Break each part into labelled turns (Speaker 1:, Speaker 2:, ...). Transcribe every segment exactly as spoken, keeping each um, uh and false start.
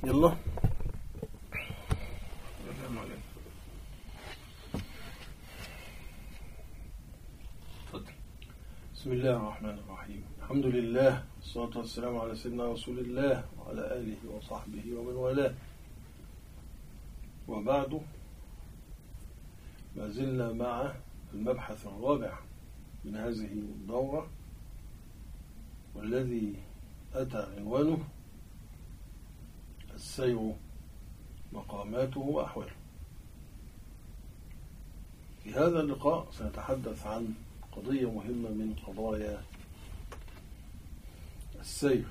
Speaker 1: يلا. بسم الله الرحمن الرحيم. الحمد لله والصلاة والسلام على سيدنا رسول الله وعلى آله وصحبه ومن والاه، وبعد. ما زلنا مع المبحث الرابع من هذه الدورة، والذي أتى عنوانه السير مقاماته وأحواله. في هذا اللقاء سنتحدث عن قضية مهمة من قضايا السير،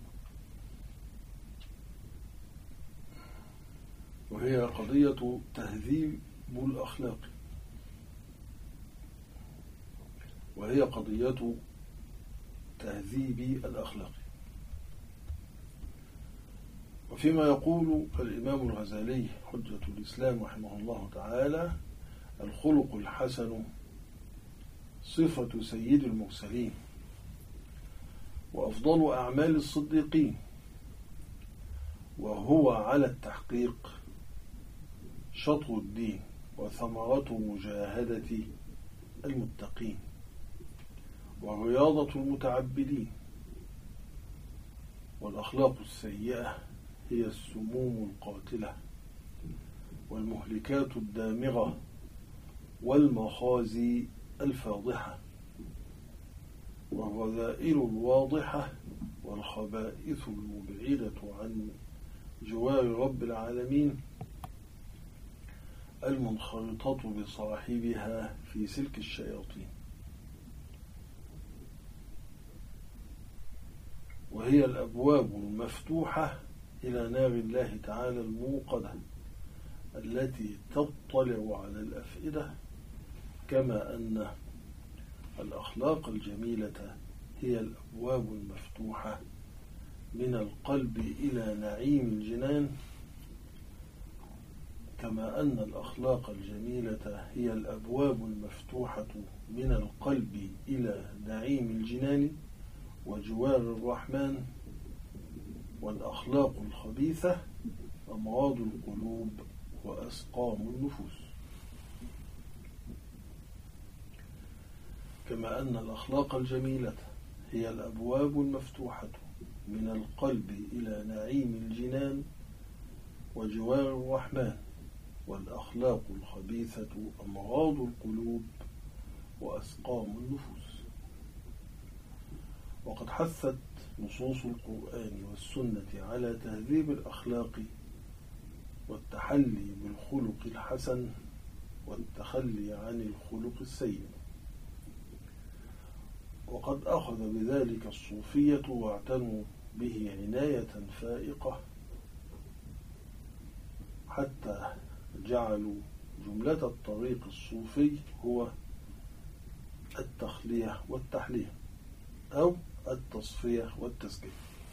Speaker 1: وهي قضية تهذيب الأخلاق، وهي قضية تهذيب الأخلاق. وفيما يقول الإمام الغزالي حجة الإسلام رحمه الله تعالى: الخلق الحسن صفة سيد المرسلين، وأفضل أعمال الصديقين، وهو على التحقيق شطر الدين وثمرة مجاهدة المتقين ورياضة المتعبدين. والأخلاق السيئة هي السموم القاتلة والمهلكات الدامغة والمخازي الفاضحة والرذائل الواضحة والخبائث المبعدة عن جوار رب العالمين المنخرطة بصاحبها في سلك الشياطين. وهي الأبواب المفتوحة إلى نار الله تعالى الموقدة التي تطلع على الأفئدة، كما أن الأخلاق الجميلة هي الأبواب المفتوحة من القلب إلى نعيم الجنان، كما أن الأخلاق الجميلة هي الأبواب المفتوحة من القلب إلى نعيم الجنان وجوار الرحمن. والأخلاق الخبيثة أمراض القلوب وأسقام النفوس. كما أن الأخلاق الجميلة هي الأبواب المفتوحة من القلب إلى نعيم الجنان وجوار الرحمن. والأخلاق الخبيثة أمراض القلوب وأسقام النفوس. وقد حثت نصوص القرآن والسنة على تهذيب الأخلاق والتحلي بالخلق الحسن والتخلي عن الخلق السيء. وقد أخذ بذلك الصوفية واعتنوا به عناية فائقة، حتى جعلوا جملة الطريق الصوفي هو التخلية والتحلية أو التصفية والتزكية.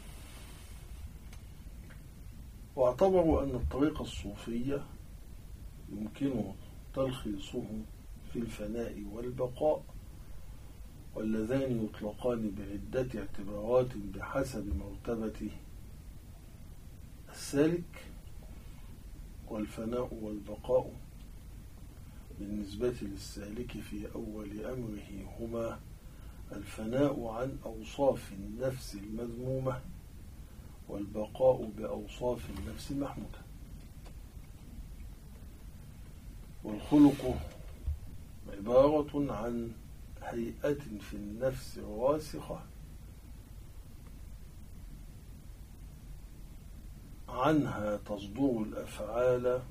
Speaker 1: واعتبروا أن الطريق الصوفية يمكن تلخيصه في الفناء والبقاء، واللذان يطلقان بعدة اعتبارات بحسب مرتبة السالك. والفناء والبقاء بالنسبة للسالك في أول أمره هما الفناء عن أوصاف النفس المذمومة والبقاء بأوصاف النفس المحمودة. والخلق عبارة عن هيئة في النفس راسخة عنها تصدر الأفعال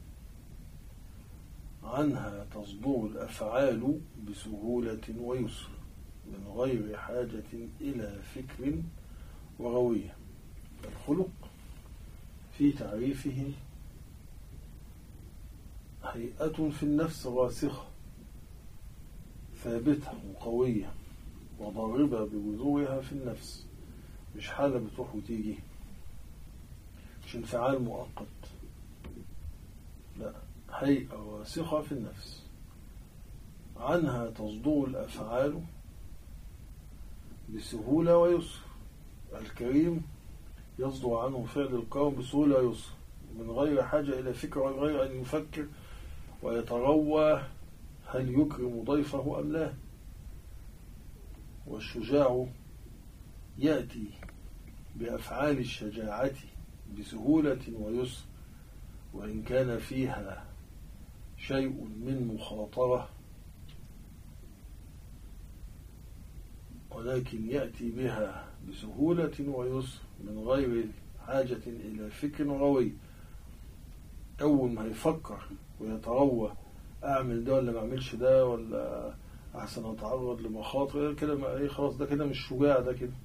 Speaker 1: عنها تصدر الأفعال بسهولة ويسر من غير حاجة إلى فكر وروية. الخلق في تعريفه هيئة في النفس راسخة ثابتة وقوية وضاربة بجذورها في النفس، مش حالة بتروح وتيجي، مش انفعال مؤقت، لا، هيئة راسخة في النفس عنها تصدر الأفعال بسهولة ويسر. الكريم يصدر عنه فعل الكرم بسهولة ويسر من غير حاجة إلى فكرة وغير أن يفكر ويتروى هل يكرم ضيفه أم لا. والشجاع يأتي بأفعال الشجاعة بسهولة ويسر وإن كان فيها شيء من مخاطرة، ولكن يأتي بها بسهولة ويسر من غير حاجة إلى فكر روي. أول ما يفكر ويتروى أعمل ده ولا ما أعملش ده ولا أحسن أتعرض لمخاطر كده، ما إيه خلاص ده كده مش شجاع، ده كده.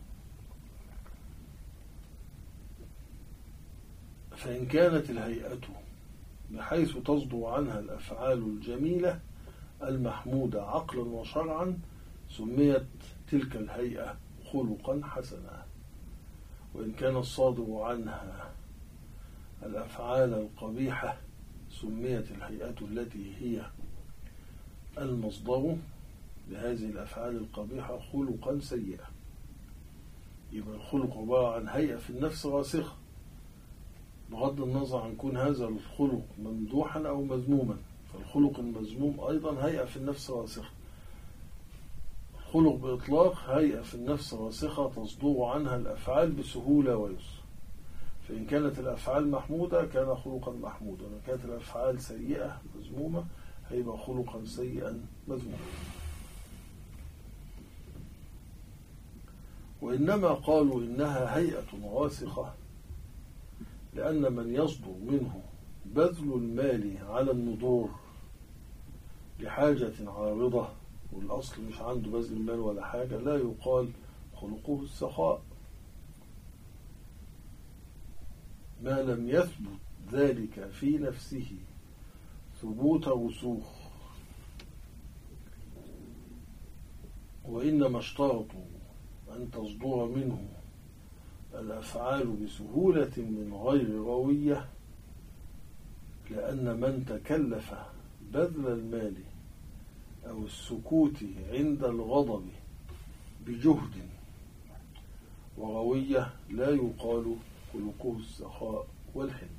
Speaker 1: فإن كانت الهيئة بحيث تصدر عنها الأفعال الجميلة المحمودة عقلا وشرعا سميت تلك الهيئة خلقا حسنا. وإن كان الصادر عنها الأفعال القبيحة سميت الهيئة التي هي المصدر لهذه الأفعال القبيحة خلقا سيئة. يبقى الخلق عبارة عن هيئة في النفس راسخة بغض النظر عن كون هذا الخلق ممدوحا أو مذموما. فالخلق المذموم أيضا هيئة في النفس راسخة. الخلق بإطلاق هيئة في النفس راسخة تصدر عنها الأفعال بسهولة ويسر. فإن كانت الأفعال محمودة كان خلقا محمودا، وإن كانت الأفعال سيئة مذمومة هيبقى خلقا سيئا مذموما. وإنما قالوا إنها هيئة راسخة لأن من يصدر منه بذل المال على النضور لحاجة عارضة والأصل مش عنده بذل المال ولا حاجة لا يقال خلقه السخاء ما لم يثبت ذلك في نفسه ثبوت رسوخ. وإنما اشترطوا أن تصدر منه الأفعال بسهولة من غير روية لأن من تكلف بذل المال أو السكوت عند الغضب بجهد وروية لا يقال خلقه السخاء والحلم.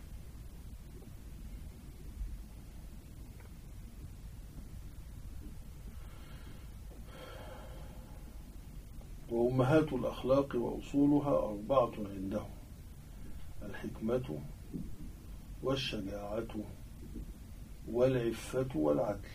Speaker 1: وأمهات الأخلاق وأصولها أربعة عندهم: الحكمة والشجاعة والعفة والعدل.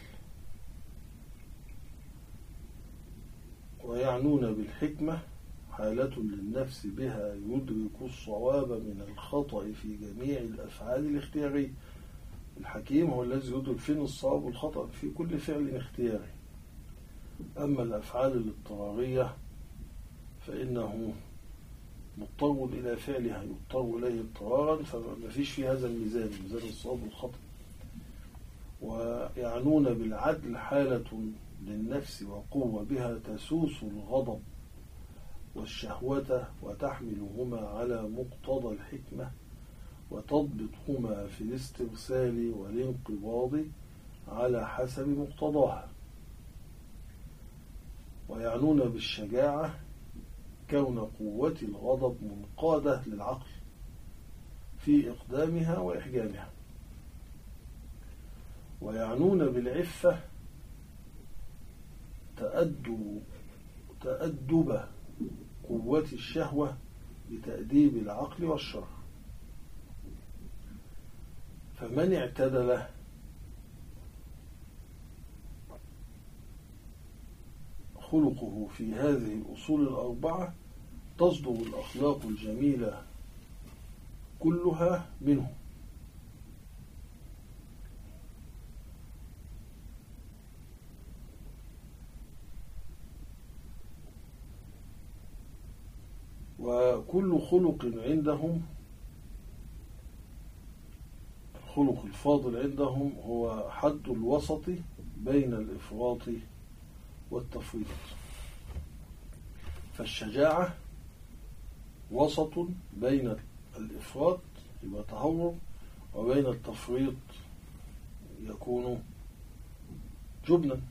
Speaker 1: ويعنون بالحكمة حالة للنفس بها يدرك الصواب من الخطأ في جميع الأفعال الاختيارية. الحكيم هو الذي يدرك فين الصواب والخطأ في كل فعل اختياري. أما الأفعال الاضطرارية فإنه مضطر إلى فعلها يضطر إليه اضطرارا، فما فيش في هذا الميزان، ميزان الصواب والخطأ. ويعنون بالعدل حالة للنفس وقوة بها تسوس الغضب والشهوة وتحملهما على مقتضى الحكمة وتضبطهما في الاسترسال والانقباض على حسب مقتضاها. ويعنون بالشجاعة كون قوة الغضب منقادة للعقل في إقدامها وإحجامها. ويعنون بالعفة تأدب, تأدب قوة الشهوة بتأديب العقل والشرع. فمن اعتدل خلقه في هذه الأصول الأربعة تصدر الأخلاق الجميلة كلها منه. وكل خلق عندهم، الخلق الفاضل عندهم هو حد الوسط بين الإفراط والتفريط. فالشجاعة وسط بين الإفراط يبقى تهور وبين التفريط يكون جبنا.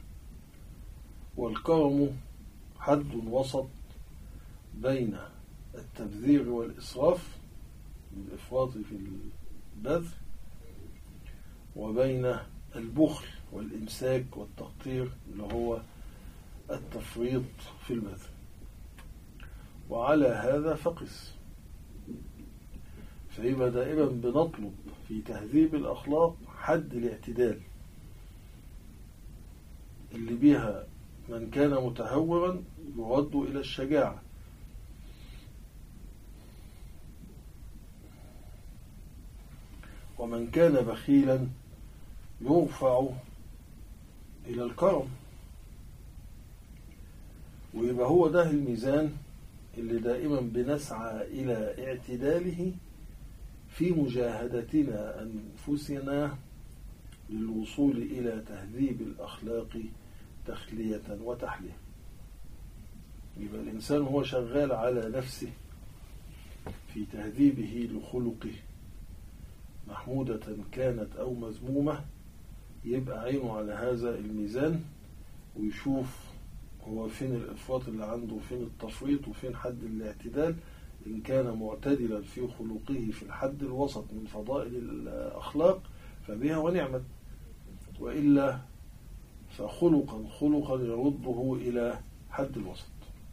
Speaker 1: والكرم حد وسط بين التبذير والإسراف، الإفراط في البذل، وبين البخل والإمساك والتقطير اللي هو التفريط في البذل. وعلى هذا فقس. فيبقى دائما بنطلب في تهذيب الأخلاق حد الاعتدال اللي بها من كان متهورا يرد إلى الشجاعة، ومن كان بخيلا يرفع إلى الكرم. ويبقى هو ده الميزان اللي دائما بنسعى إلى اعتداله في مجاهدتنا أنفسنا للوصول إلى تهذيب الأخلاق تخلية وتحلية. يبقى الإنسان هو شغال على نفسه في تهذيبه لخلقه، محمودة كانت أو مذمومة، يبقى عينه على هذا الميزان ويشوف هو فين الإفراط اللي عنده، فين التفريط، وفين حد الاعتدال. إن كان معتدلا في خلقه في الحد الوسط من فضائل الأخلاق فبها ونعمت، وإلا فخلقا خلقا يرده إلى حد الوسط.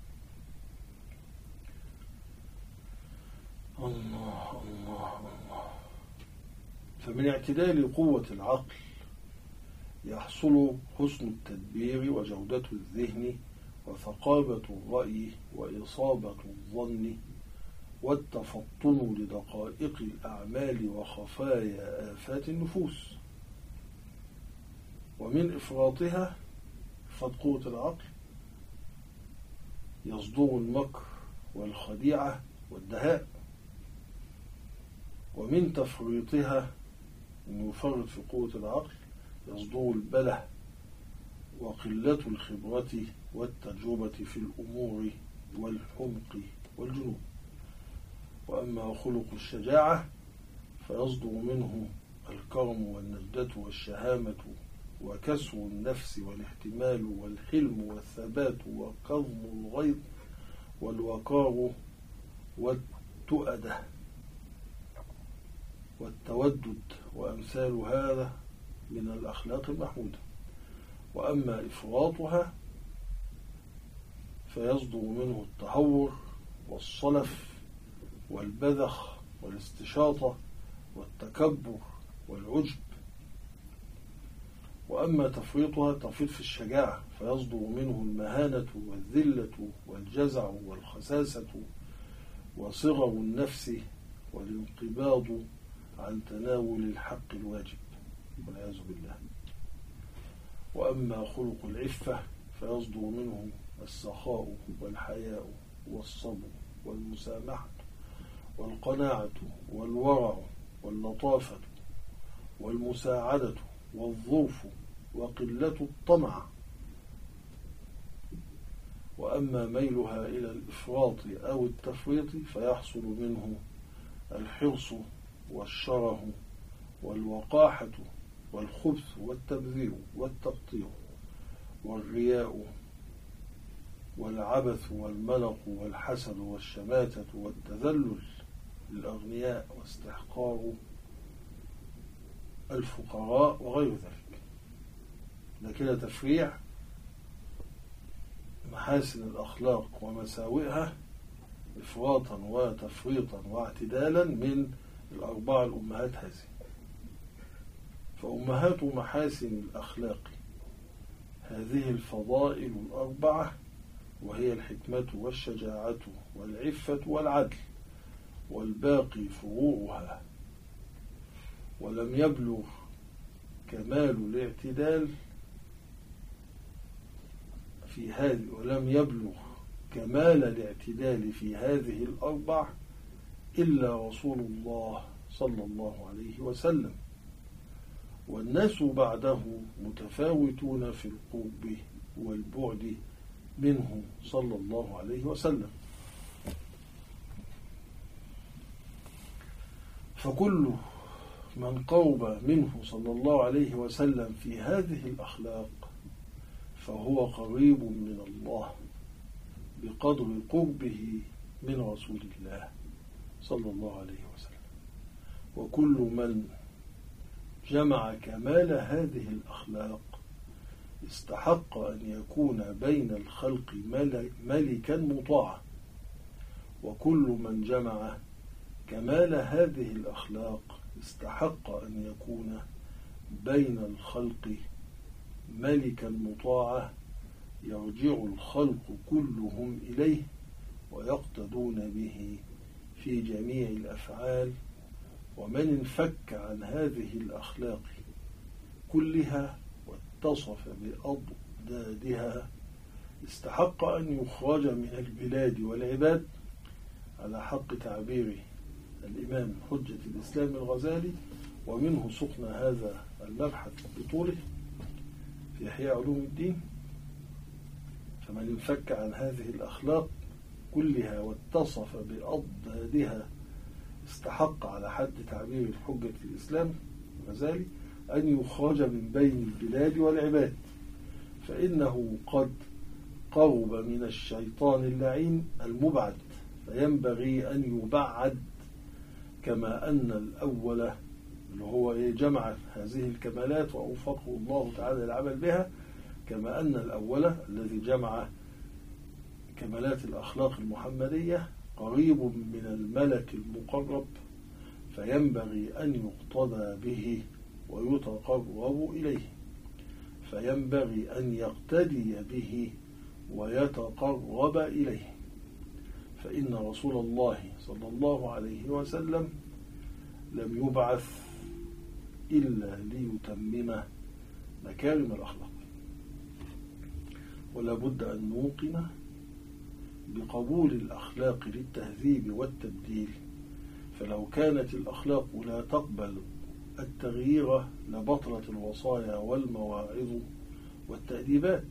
Speaker 1: الله الله الله. فمن اعتدال قوة العقل يحصل حسن التدبير وجودة الذهن وثقابة الرأي وإصابة الظن والتفطن لدقائق الأعمال وخفايا آفات النفوس. ومن إفراطها إفراط قوة العقل يصدر المكر والخديعة والدهاء. ومن تفريطها إنه يفرط في قوة العقل يصدر البله وقلة الخبرة والتجربة في الأمور والحمق والجنون. وأما خلق الشجاعة فيصدر منه الكرم والنجدة والشهامة وكسر النفس والاحتمال والحلم والثبات وكظم الغيظ والوقار والتؤدة والتودد وأمثال هذا من الأخلاق المحمودة. وأما إفراطها فيصدر منه التهور والصلف والبذخ والاستشاطة والتكبر والعجب. وأما تفريطها تفريط في الشجاعة فيصدر منه المهانة والذلة والجزع والخساسة وصغر النفس والانقباض عن تناول الحق الواجب والعياذ بالله. وأما خلق العفة فيصدر منه السخاء والحياء والصبر والمسامحة والقناعة والورع واللطافة والمساعدة والظرف وقلة الطمع. وأما ميلها إلى الإفراط أو التفريط فيحصل منه الحرص والشره والوقاحة والخبث والتبذير والتقطيع والرياء والعبث والملق والحسد والشماتة والتذلل للأغنياء واستحقار الفقراء وغير ذلك. ده كده تفريع محاسن الأخلاق ومساوئها إفراطا وتفريطا واعتدالا من الأربعة الأمهات هذه. فأمهات محاسن الأخلاق هذه الفضائل الأربعة، وهي الحكمة والشجاعة والعفة والعدل، والباقي فروعها. ولم يبلغ كمال الاعتدال في هذه ولم يبلغ كمال الاعتدال في هذه الأربع إلا رسول الله صلى الله عليه وسلم، والناس بعده متفاوتون في القرب والبعد منه صلى الله عليه وسلم. فكل من قرب منه صلى الله عليه وسلم في هذه الأخلاق فهو قريب من الله بقدر قربه من رسول الله صلى الله عليه وسلم. وكل من جمع كمال هذه الأخلاق استحق أن يكون بين الخلق ملكا مطاعا. وكل من جمع كمال هذه الأخلاق استحق أن يكون بين الخلق ملكا مطاعا يرجع الخلق كلهم إليه ويقتدون به في جميع الأفعال. ومن انفك عن هذه الأخلاق كلها واتصف بأضدادها استحق أن يخرج من البلاد والعباد، على حق تعبير الإمام حجة الإسلام الغزالي، ومنه سقنا هذا المبحث بطوله في إحياء علوم الدين. فمن انفك عن هذه الأخلاق كلها واتصف بأضدادها استحق على حد تعبير حجة الإسلام الغزالي أن يخرج من بين البلاد والعباد، فإنه قد قرب من الشيطان اللعين المبعد، فينبغي أن يبعد. كما أن الأول اللي هو جمع هذه الكمالات وأوفقه الله تعالى العمل بها، كما أن الأول الذي جمع كمالات الأخلاق المحمدية قريب من الملك المقرب، فينبغي أن يقتدى به ويتقرب إليه، فينبغي أن يقتدي به ويتقرب إليه. فإن رسول الله صلى الله عليه وسلم لم يبعث إلا ليتمم مكارم الأخلاق. ولا بد أن نوقن بقبول الأخلاق للتهذيب والتبديل، فلو كانت الأخلاق لا تقبل التغيير لبطلت الوصايا والمواعظ والتأديبات.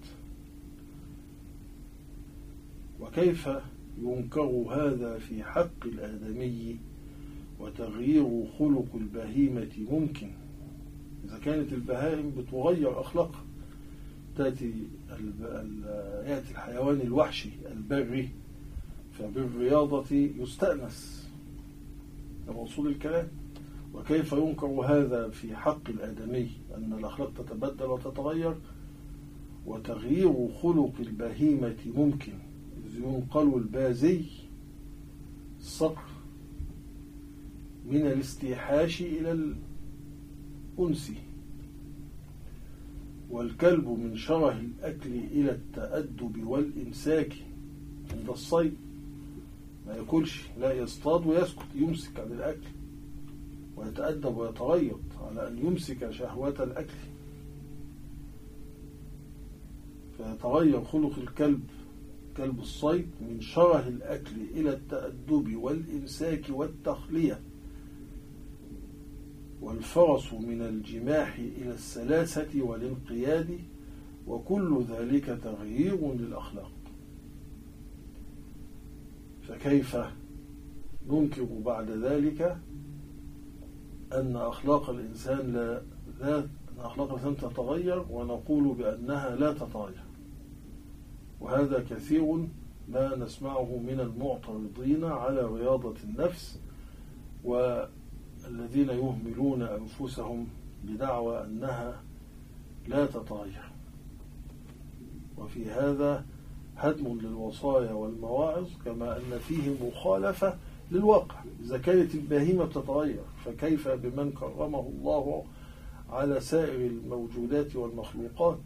Speaker 1: وكيف ينكر هذا في حق الآدمي وتغيير خلق البهيمة ممكن؟ إذا كانت البهائم بتغير أخلاقها، تأتي يأتي الحيوان الوحشي البري فبالرياضة يستأنس الرسول الكلام. وكيف ينكر هذا في حق الآدمي أن الأخلاق تتبدل وتتغير؟ وتغيير خلق البهيمة ممكن، إذ ينقل البازي الصقر من الاستيحاش إلى الأنس، والكلب من شره الأكل إلى التأدب والإمساك عند الصيد. ما يأكلش، لا يصطاد ويسكت، يمسك عن الأكل ويتأدب ويتغيط على أن يمسك شهوات الأكل، فيتغير خلق الكلب كلب الصيد من شره الأكل إلى التأدب والإمساك والتخلية، والفرس من الجماح إلى السلاسة والانقياد، وكل ذلك تغيير للأخلاق. فكيف ننكر بعد ذلك أن أخلاق الإنسان لا, لا أن أخلاق الإنسان تتغير ونقول بأنها لا تتغير؟ وهذا كثير ما نسمعه من المعترضين على رياضة النفس والذين يهملون أنفسهم بدعوى أنها لا تتغير. وفي هذا هدم للوصايا والمواعظ، كما أن فيه مخالفة للواقع. إذا كانت البهيمة تتغير فكيف بمن كرمه الله على سائر الموجودات والمخلوقات؟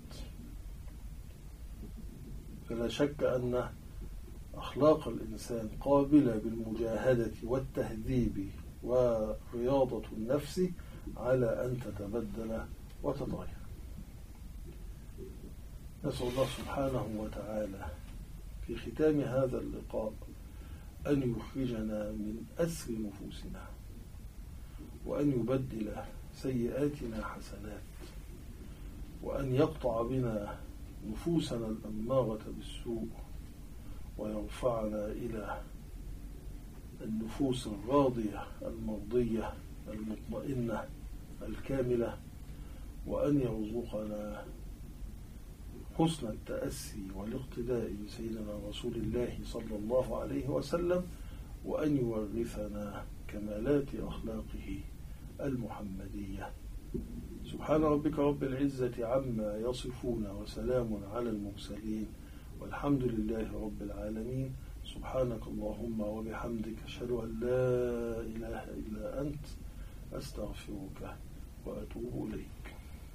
Speaker 1: فلا شك أن أخلاق الإنسان قابلة بالمجاهدة والتهذيب ورياضة النفس على أن تتبدل وتتغير. نسأل الله سبحانه وتعالى في ختام هذا اللقاء أن يخرجنا من أسر نفوسنا، وأن يبدل سيئاتنا حسنات، وأن يقطع بنا نفوسنا الأمارة بالسوء، ويرفعنا إلى النفوس الراضية المرضية المطمئنة الكاملة، وأن يرزقنا حسن التأسي والاقتداء بسيدنا رسول الله صلى الله عليه وسلم، وأن يورثنا كمالات أخلاقه المحمدية. سبحان ربك رب العزة عما يصفون، وسلام على المرسلين، والحمد لله رب العالمين. سبحانك اللهم وبحمدك، أشهد أن لا إله إلا أنت، أستغفرك وأتوب إليك.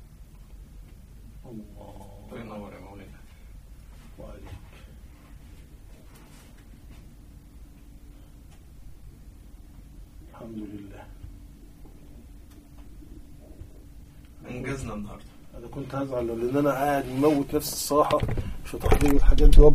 Speaker 1: الله
Speaker 2: ينور يا مولانا.
Speaker 1: وعليك. الحمد لله
Speaker 2: انجزنا النهارده.
Speaker 1: انا كنت هزعل لان انا قاعد مموت نفسي الصراحه في تحضير الحاجات دي.